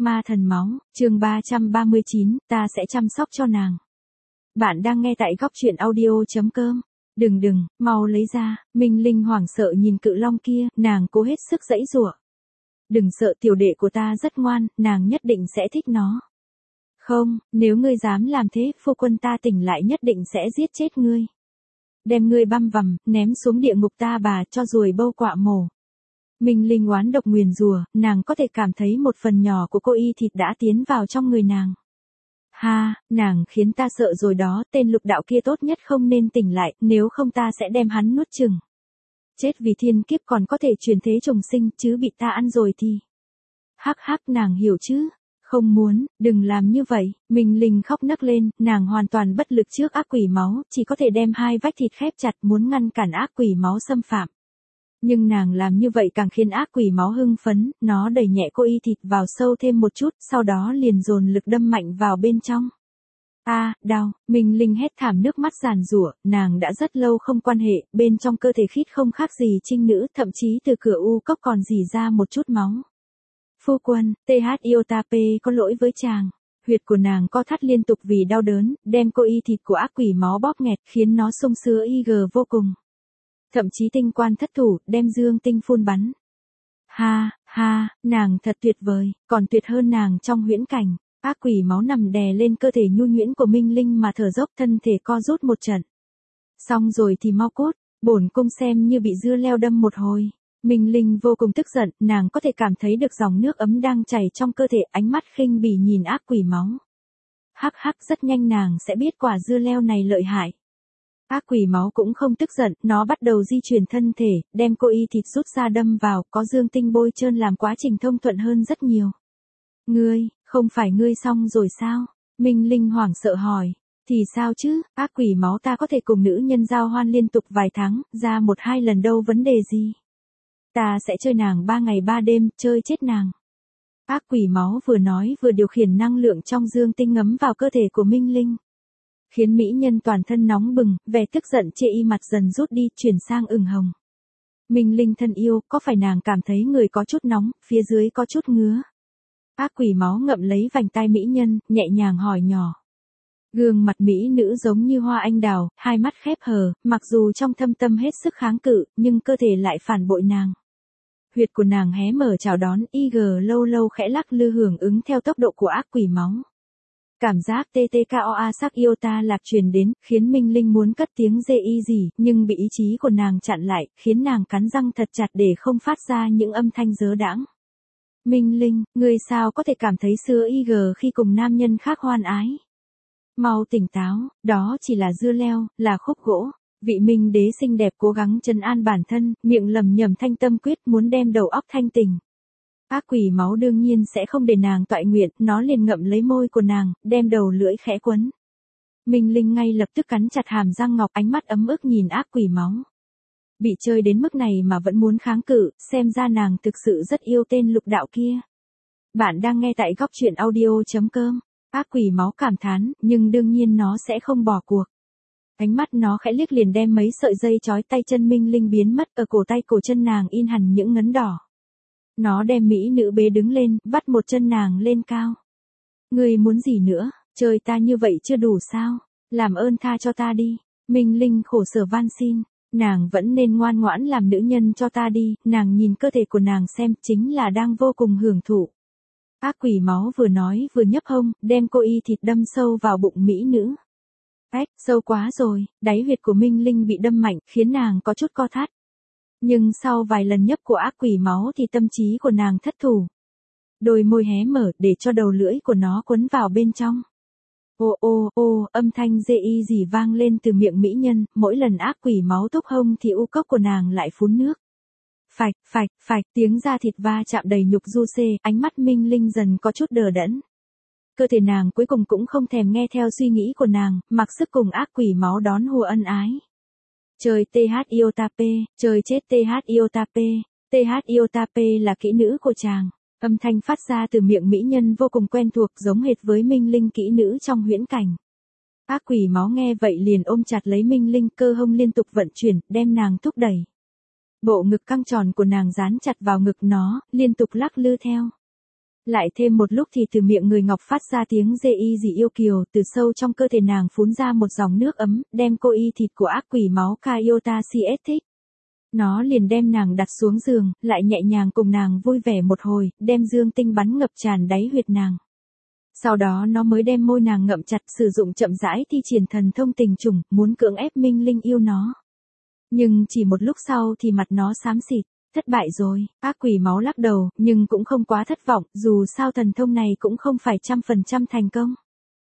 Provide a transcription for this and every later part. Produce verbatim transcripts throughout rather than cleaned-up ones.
Ma thần máu, chương ba trăm ba mươi chín, ta sẽ chăm sóc cho nàng. Bạn đang nghe tại góc truyện audio.com. Đừng đừng, mau lấy ra, Minh Linh hoảng sợ nhìn cự long kia, nàng cố hết sức giãy giụa. Đừng sợ, tiểu đệ của ta rất ngoan, nàng nhất định sẽ thích nó. Không, nếu ngươi dám làm thế, phu quân ta tỉnh lại nhất định sẽ giết chết ngươi. Đem ngươi băm vằm, ném xuống địa ngục ta bà cho ruồi bâu quạ mổ. Minh Linh oán độc nguyền rủa, nàng có thể cảm thấy một phần nhỏ của cô y thịt đã tiến vào trong người nàng. Ha, nàng khiến ta sợ rồi đó, tên lục đạo kia tốt nhất không nên tỉnh lại, nếu không ta sẽ đem hắn nuốt chửng. Chết vì thiên kiếp còn có thể chuyển thế trùng sinh, chứ bị ta ăn rồi thì. Hắc hắc, nàng hiểu chứ? Không muốn, đừng làm như vậy. Minh Linh khóc nấc lên, nàng hoàn toàn bất lực trước ác quỷ máu, chỉ có thể đem hai vách thịt khép chặt muốn ngăn cản ác quỷ máu xâm phạm. Nhưng nàng làm như vậy càng khiến ác quỷ máu hưng phấn, nó đẩy nhẹ cô y thịt vào sâu thêm một chút, sau đó liền dồn lực đâm mạnh vào bên trong. A, à, đau, Minh Linh hét thảm nước mắt giàn giụa, nàng đã rất lâu không quan hệ, bên trong cơ thể khít không khác gì trinh nữ, thậm chí từ cửa u cốc còn rỉ ra một chút máu. Phu quân, tê hát Iotap có lỗi với chàng. Huyệt của nàng co thắt liên tục vì đau đớn, đem cô y thịt của ác quỷ máu bóp nghẹt khiến nó sung sướng y gờ vô cùng. Thậm chí tinh quan thất thủ, đem dương tinh phun bắn. Ha, ha, nàng thật tuyệt vời, còn tuyệt hơn nàng trong huyễn cảnh. Ác quỷ máu nằm đè lên cơ thể nhu nhuyễn của Minh Linh mà thở dốc, thân thể co rút một trận. Xong rồi thì mau cút, bổn cung xem như bị dưa leo đâm một hồi. Minh Linh vô cùng tức giận, nàng có thể cảm thấy được dòng nước ấm đang chảy trong cơ thể, ánh mắt khinh bỉ nhìn ác quỷ máu. Hắc hắc, rất nhanh nàng sẽ biết quả dưa leo này lợi hại. Ác quỷ máu cũng không tức giận, nó bắt đầu di chuyển thân thể, đem cô y thịt rút ra đâm vào, có dương tinh bôi trơn làm quá trình thông thuận hơn rất nhiều. Ngươi, không phải ngươi xong rồi sao? Minh Linh hoảng sợ hỏi. Thì sao chứ, ác quỷ máu ta có thể cùng nữ nhân giao hoan liên tục vài tháng, ra một hai lần đâu vấn đề gì. Ta sẽ chơi nàng ba ngày ba đêm, chơi chết nàng. Ác quỷ máu vừa nói vừa điều khiển năng lượng trong dương tinh ngấm vào cơ thể của Minh Linh. Khiến mỹ nhân toàn thân nóng bừng, vẻ tức giận chê y mặt dần rút đi, chuyển sang ửng hồng. Minh Linh thân yêu, có phải nàng cảm thấy người có chút nóng, phía dưới có chút ngứa? Ác quỷ máu ngậm lấy vành tai mỹ nhân, nhẹ nhàng hỏi nhỏ. Gương mặt mỹ nữ giống như hoa anh đào, hai mắt khép hờ, mặc dù trong thâm tâm hết sức kháng cự, nhưng cơ thể lại phản bội nàng. Huyệt của nàng hé mở chào đón, y gờ lâu lâu khẽ lắc lư hưởng ứng theo tốc độ của ác quỷ máu. Cảm giác tê tê koa sắc iota lạc truyền đến, khiến Minh Linh muốn cất tiếng dê y gì, nhưng bị ý chí của nàng chặn lại, khiến nàng cắn răng thật chặt để không phát ra những âm thanh dớ đãng. Minh Linh, ngươi sao có thể cảm thấy sữa y gờ khi cùng nam nhân khác hoan ái? Mau tỉnh táo, đó chỉ là dưa leo, là khúc gỗ. Vị Minh đế xinh đẹp cố gắng trấn an bản thân, miệng lầm nhầm thanh tâm quyết muốn đem đầu óc thanh tỉnh. Ác quỷ máu đương nhiên sẽ không để nàng toại nguyện, nó liền ngậm lấy môi của nàng, đem đầu lưỡi khẽ quấn. Minh Linh ngay lập tức cắn chặt hàm răng ngọc, ánh mắt ấm ức nhìn ác quỷ máu. Bị chơi đến mức này mà vẫn muốn kháng cự, xem ra nàng thực sự rất yêu tên lục đạo kia. Bạn đang nghe tại góc truyện audio.com. Ác quỷ máu cảm thán, nhưng đương nhiên nó sẽ không bỏ cuộc. Ánh mắt nó khẽ liếc liền đem mấy sợi dây trói tay chân Minh Linh biến mất, ở cổ tay cổ chân nàng in hẳn những ngấn đỏ. Nó đem mỹ nữ bế đứng lên, vắt một chân nàng lên cao. Ngươi muốn gì nữa, chơi ta như vậy chưa đủ sao, làm ơn tha cho ta đi. Minh Linh khổ sở van xin, nàng vẫn nên ngoan ngoãn làm nữ nhân cho ta đi, nàng nhìn cơ thể của nàng xem, chính là đang vô cùng hưởng thụ. Ác quỷ máu vừa nói vừa nhấp hông, đem cô y thịt đâm sâu vào bụng mỹ nữ. Ếch, sâu quá rồi, đáy huyệt của Minh Linh bị đâm mạnh, khiến nàng có chút co thắt. Nhưng sau vài lần nhấp của ác quỷ máu thì tâm trí của nàng thất thủ. Đôi môi hé mở để cho đầu lưỡi của nó quấn vào bên trong. Ô ô ô, âm thanh dê y gì vang lên từ miệng mỹ nhân, mỗi lần ác quỷ máu túc hông thì u cốc của nàng lại phun nước. Phạch, phạch, phạch, tiếng da thịt va chạm đầy nhục du xê, ánh mắt Minh Linh dần có chút đờ đẫn. Cơ thể nàng cuối cùng cũng không thèm nghe theo suy nghĩ của nàng, mặc sức cùng ác quỷ máu đón hùa ân ái. Chơi tê hát Iotap, chơi chết tê hát Iotap, tê hát Iotap là kỹ nữ của chàng. Âm thanh phát ra từ miệng mỹ nhân vô cùng quen thuộc, giống hệt với Minh Linh kỹ nữ trong huyễn cảnh. Ác quỷ máu nghe vậy liền ôm chặt lấy Minh Linh, cơ hông liên tục vận chuyển, đem nàng thúc đẩy. Bộ ngực căng tròn của nàng dán chặt vào ngực nó, liên tục lắc lư theo. Lại thêm một lúc thì từ miệng người ngọc phát ra tiếng dê y dị yêu kiều, từ sâu trong cơ thể nàng phún ra một dòng nước ấm, đem cô y thịt của ác quỷ máu Kaiota si ét thích. Nó liền đem nàng đặt xuống giường, lại nhẹ nhàng cùng nàng vui vẻ một hồi, đem dương tinh bắn ngập tràn đáy huyệt nàng. Sau đó nó mới đem môi nàng ngậm chặt, sử dụng chậm rãi thi triển thần thông tình trùng, muốn cưỡng ép Minh Linh yêu nó. Nhưng chỉ một lúc sau thì mặt nó xám xịt, thất bại rồi, ác quỷ máu lắc đầu, nhưng cũng không quá thất vọng, dù sao thần thông này cũng không phải trăm phần trăm thành công.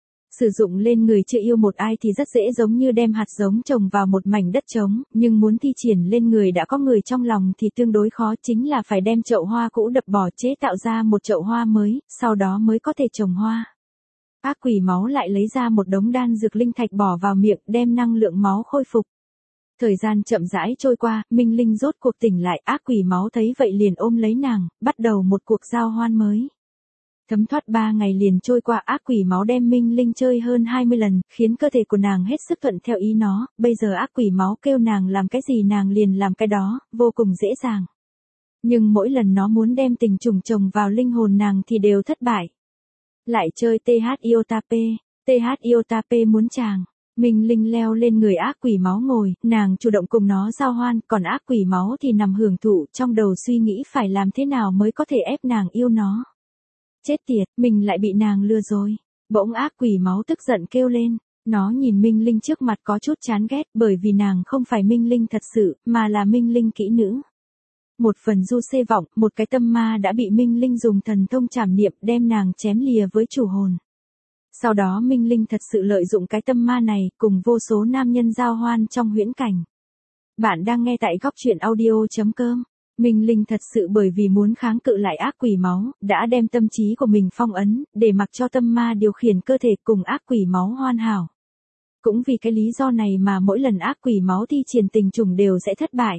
Sử dụng lên người chưa yêu một ai thì rất dễ, giống như đem hạt giống trồng vào một mảnh đất trống, nhưng muốn thi triển lên người đã có người trong lòng thì tương đối khó, chính là phải đem chậu hoa cũ đập bỏ chế tạo ra một chậu hoa mới, sau đó mới có thể trồng hoa. Ác quỷ máu lại lấy ra một đống đan dược linh thạch bỏ vào miệng, đem năng lượng máu khôi phục. Thời gian chậm rãi trôi qua, Minh Linh rốt cuộc tỉnh lại, ác quỷ máu thấy vậy liền ôm lấy nàng, bắt đầu một cuộc giao hoan mới. Thấm thoát ba ngày liền trôi qua, ác quỷ máu đem Minh Linh chơi hơn hai mươi lần, khiến cơ thể của nàng hết sức thuận theo ý nó, bây giờ ác quỷ máu kêu nàng làm cái gì nàng liền làm cái đó, vô cùng dễ dàng. Nhưng mỗi lần nó muốn đem tình trùng trồng vào linh hồn nàng thì đều thất bại. Lại chơi tê hát Iotape, tê hát Iotape muốn chàng. Minh Linh leo lên người ác quỷ máu ngồi, nàng chủ động cùng nó giao hoan, còn ác quỷ máu thì nằm hưởng thụ, trong đầu suy nghĩ phải làm thế nào mới có thể ép nàng yêu nó. Chết tiệt, mình lại bị nàng lừa rồi. Bỗng ác quỷ máu tức giận kêu lên, nó nhìn Minh Linh trước mặt có chút chán ghét, bởi vì nàng không phải Minh Linh thật sự, mà là Minh Linh kỹ nữ. Một phần du xê vọng, một cái tâm ma đã bị Minh Linh dùng thần thông trảm niệm đem nàng chém lìa với chủ hồn. Sau đó Minh Linh thật sự lợi dụng cái tâm ma này, cùng vô số nam nhân giao hoan trong huyễn cảnh. Bạn đang nghe tại góc truyện audio chấm com. Minh Linh thật sự bởi vì muốn kháng cự lại ác quỷ máu, đã đem tâm trí của mình phong ấn, để mặc cho tâm ma điều khiển cơ thể cùng ác quỷ máu hoàn hảo. Cũng vì cái lý do này mà mỗi lần ác quỷ máu thi triển tình trùng đều sẽ thất bại.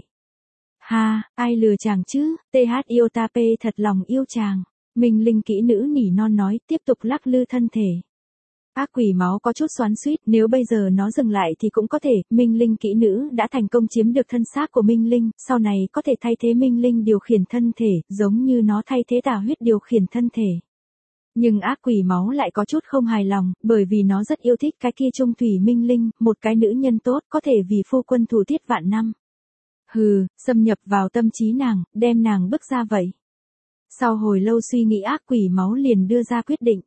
Ha, ai lừa chàng chứ, tê hát Iotape thật lòng yêu chàng. Minh Linh kỹ nữ nỉ non nói, tiếp tục lắc lư thân thể. Ác quỷ máu có chút xoắn xuýt, nếu bây giờ nó dừng lại thì cũng có thể, Minh Linh kỹ nữ đã thành công chiếm được thân xác của Minh Linh, sau này có thể thay thế Minh Linh điều khiển thân thể, giống như nó thay thế tà huyết điều khiển thân thể. Nhưng ác quỷ máu lại có chút không hài lòng, bởi vì nó rất yêu thích cái kia Trung Thủy Minh Linh, một cái nữ nhân tốt, có thể vì phu quân thủ tiết vạn năm. Hừ, xâm nhập vào tâm trí nàng, đem nàng bước ra vậy. Sau hồi lâu suy nghĩ ác quỷ máu liền đưa ra quyết định.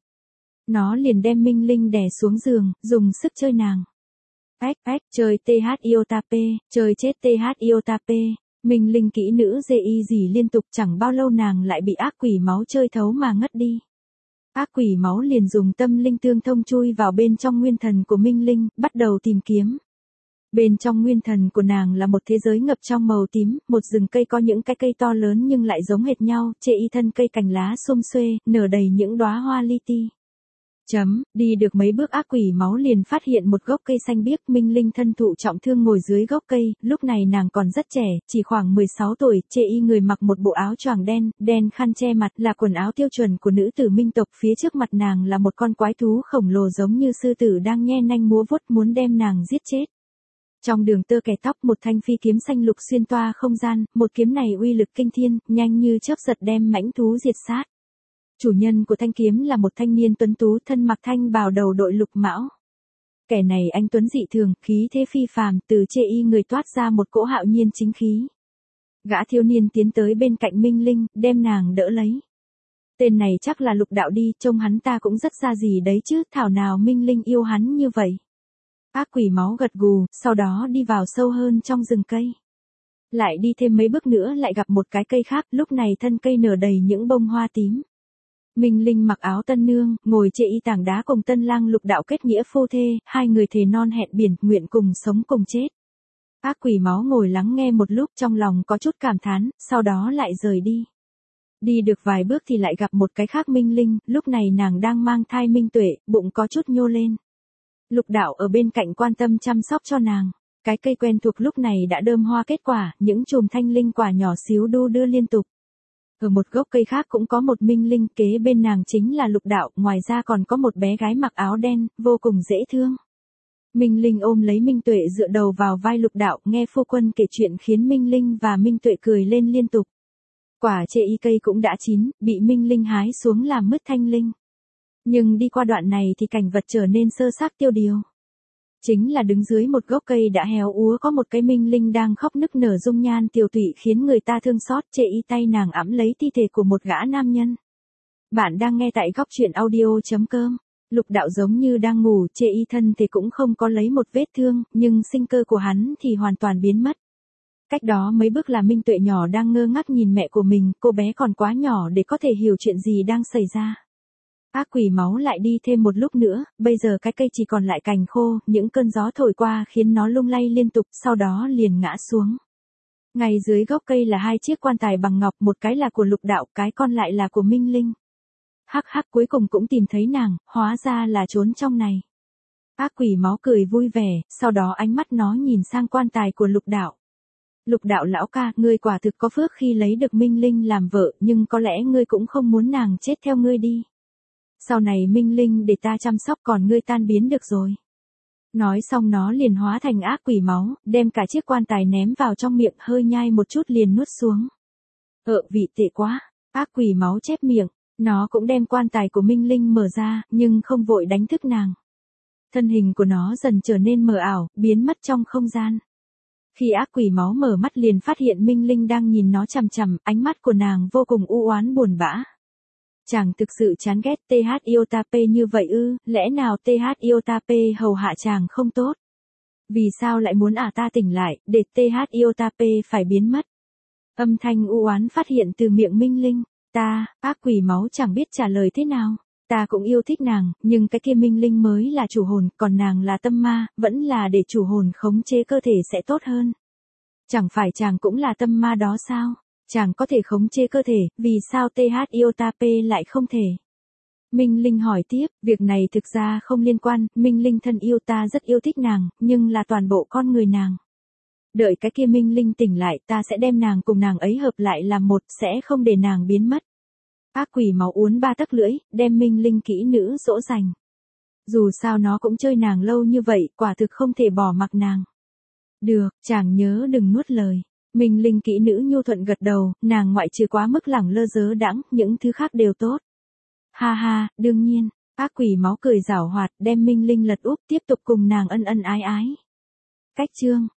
Nó liền đem Minh Linh đè xuống giường, dùng sức chơi nàng. Ách ách, chơi tê hát Iotape, chơi chết tê hát Iotape. Minh Linh kỹ nữ dê y gì liên tục, chẳng bao lâu nàng lại bị ác quỷ máu chơi thấu mà ngất đi. Ác quỷ máu liền dùng tâm linh tương thông chui vào bên trong nguyên thần của Minh Linh, bắt đầu tìm kiếm. Bên trong nguyên thần của nàng là một thế giới ngập trong màu tím, một rừng cây có những cái cây to lớn nhưng lại giống hệt nhau, chê y thân cây cành lá xum xuê, nở đầy những đóa hoa li ti. Chấm, đi được mấy bước ác quỷ máu liền phát hiện một gốc cây xanh biếc, Minh Linh thân thụ trọng thương ngồi dưới gốc cây, lúc này nàng còn rất trẻ, chỉ khoảng mười sáu tuổi, chê y người mặc một bộ áo choàng đen, đen khăn che mặt là quần áo tiêu chuẩn của nữ tử minh tộc, phía trước mặt nàng là một con quái thú khổng lồ giống như sư tử đang nhe nanh múa vuốt muốn đem nàng giết chết. Trong đường tơ kẻ tóc một thanh phi kiếm xanh lục xuyên toa không gian, một kiếm này uy lực kinh thiên, nhanh như chớp giật đem mãnh thú diệt sát. Chủ nhân của thanh kiếm là một thanh niên tuấn tú thân mặc thanh bào đầu đội lục mão. Kẻ này anh tuấn dị thường, khí thế phi phàm, từ chê y người toát ra một cỗ hạo nhiên chính khí. Gã thiếu niên tiến tới bên cạnh Minh Linh, đem nàng đỡ lấy. Tên này chắc là Lục Đạo đi, trông hắn ta cũng rất ra gì đấy chứ, thảo nào Minh Linh yêu hắn như vậy. Ác quỷ máu gật gù, sau đó đi vào sâu hơn trong rừng cây. Lại đi thêm mấy bước nữa lại gặp một cái cây khác, lúc này thân cây nở đầy những bông hoa tím. Minh Linh mặc áo tân nương, ngồi chê y tảng đá cùng tân lang Lục Đạo kết nghĩa phu thê, hai người thề non hẹn biển, nguyện cùng sống cùng chết. Ác quỷ máu ngồi lắng nghe một lúc trong lòng có chút cảm thán, sau đó lại rời đi. Đi được vài bước thì lại gặp một cái khác Minh Linh, lúc này nàng đang mang thai Minh Tuệ, bụng có chút nhô lên. Lục Đạo ở bên cạnh quan tâm chăm sóc cho nàng. Cái cây quen thuộc lúc này đã đơm hoa kết quả, những chùm thanh linh quả nhỏ xíu đu đưa liên tục. Ở một gốc cây khác cũng có một Minh Linh, kế bên nàng chính là Lục Đạo, ngoài ra còn có một bé gái mặc áo đen, vô cùng dễ thương. Minh Linh ôm lấy Minh Tuệ dựa đầu vào vai Lục Đạo, nghe phu quân kể chuyện khiến Minh Linh và Minh Tuệ cười lên liên tục. Quả chê y cây cũng đã chín, bị Minh Linh hái xuống làm mứt thanh linh. Nhưng đi qua đoạn này thì cảnh vật trở nên sơ xác tiêu điều. Chính là đứng dưới một gốc cây đã héo úa có một cái Minh Linh đang khóc nức nở dung nhan tiều tụy khiến người ta thương xót, chê y tay nàng ẵm lấy thi thể của một gã nam nhân. Bạn đang nghe tại góc truyện audio.com. Lục Đạo giống như đang ngủ, chê y thân thì cũng không có lấy một vết thương, nhưng sinh cơ của hắn thì hoàn toàn biến mất. Cách đó mấy bước là Minh Tuệ nhỏ đang ngơ ngác nhìn mẹ của mình, cô bé còn quá nhỏ để có thể hiểu chuyện gì đang xảy ra. Ác quỷ máu lại đi thêm một lúc nữa, bây giờ cái cây chỉ còn lại cành khô, những cơn gió thổi qua khiến nó lung lay liên tục, sau đó liền ngã xuống. Ngay dưới gốc cây là hai chiếc quan tài bằng ngọc, một cái là của Lục Đạo, cái còn lại là của Minh Linh. Hắc hắc, cuối cùng cũng tìm thấy nàng, hóa ra là trốn trong này. Ác quỷ máu cười vui vẻ, sau đó ánh mắt nó nhìn sang quan tài của Lục Đạo. Lục Đạo lão ca, ngươi quả thực có phước khi lấy được Minh Linh làm vợ, nhưng có lẽ ngươi cũng không muốn nàng chết theo ngươi đi. Sau này Minh Linh để ta chăm sóc, còn ngươi tan biến được rồi. Nói xong nó liền hóa thành ác quỷ máu, đem cả chiếc quan tài ném vào trong miệng, hơi nhai một chút liền nuốt xuống. Ờ, vị tệ quá. Ác quỷ máu chép miệng, nó cũng đem quan tài của Minh Linh mở ra, nhưng không vội đánh thức nàng. Thân hình của nó dần trở nên mờ ảo, biến mất trong không gian. Khi ác quỷ máu mở mắt liền phát hiện Minh Linh đang nhìn nó chằm chằm, ánh mắt của nàng vô cùng u oán buồn bã. Chàng thực sự chán ghét tê hát Iotape như vậy ư, lẽ nào tê hát Iotape hầu hạ chàng không tốt? Vì sao lại muốn ả ta tỉnh lại, để tê hát Iotape phải biến mất? Âm thanh u oán phát hiện từ miệng Minh Linh, ta, ác quỷ máu chẳng biết trả lời thế nào. Ta cũng yêu thích nàng, nhưng cái kia Minh Linh mới là chủ hồn, còn nàng là tâm ma, vẫn là để chủ hồn khống chế cơ thể sẽ tốt hơn. Chẳng phải chàng cũng là tâm ma đó sao? Chàng có thể khống chế cơ thể, vì sao tê hát Iotape lại không thể? Minh Linh hỏi tiếp, việc này thực ra không liên quan, Minh Linh thân yêu ta rất yêu thích nàng, nhưng là toàn bộ con người nàng. Đợi cái kia Minh Linh tỉnh lại, ta sẽ đem nàng cùng nàng ấy hợp lại làm một, sẽ không để nàng biến mất. Ác quỷ máu uốn ba tấc lưỡi, đem Minh Linh kỹ nữ dỗ dành. Dù sao nó cũng chơi nàng lâu như vậy, quả thực không thể bỏ mặc nàng. Được, chàng nhớ đừng nuốt lời. Minh Linh kỹ nữ nhu thuận gật đầu, nàng ngoại trừ quá mức lẳng lơ dớ đãng, những thứ khác đều tốt. Ha ha, đương nhiên, ác quỷ máu cười giảo hoạt, đem Minh Linh lật úp, tiếp tục cùng nàng ân ân ái ái. Cách chương